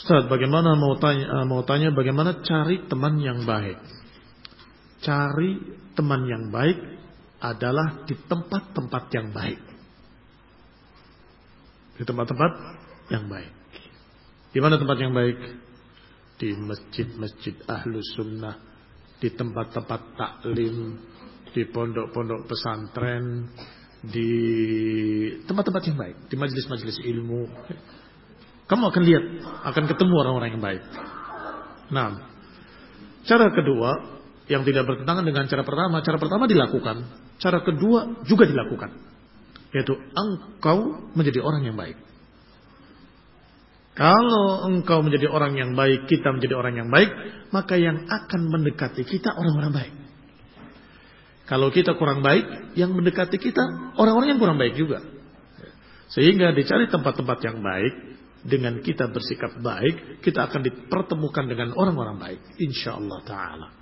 Ustaz, bagaimana mau tanya bagaimana cari teman yang baik? Cari teman yang baik adalah di tempat-tempat yang baik. Di tempat-tempat yang baik. Di mana tempat yang baik? Di masjid-masjid Ahlus Sunnah, di tempat-tempat taklim, di pondok-pondok pesantren, di tempat-tempat yang baik, di majelis-majelis ilmu. Kamu akan lihat, akan ketemu orang-orang yang baik. Nah, cara kedua yang tidak bertentangan dengan cara pertama dilakukan, cara kedua juga dilakukan, yaitu engkau menjadi orang yang baik. Kalau engkau menjadi orang yang baik, kita menjadi orang yang baik, maka yang akan mendekati kita orang-orang baik. Kalau kita kurang baik, yang mendekati kita orang-orang yang kurang baik juga. Sehingga dicari tempat-tempat yang baik, dengan kita bersikap baik, kita akan dipertemukan dengan orang-orang baik, insyaallah ta'ala.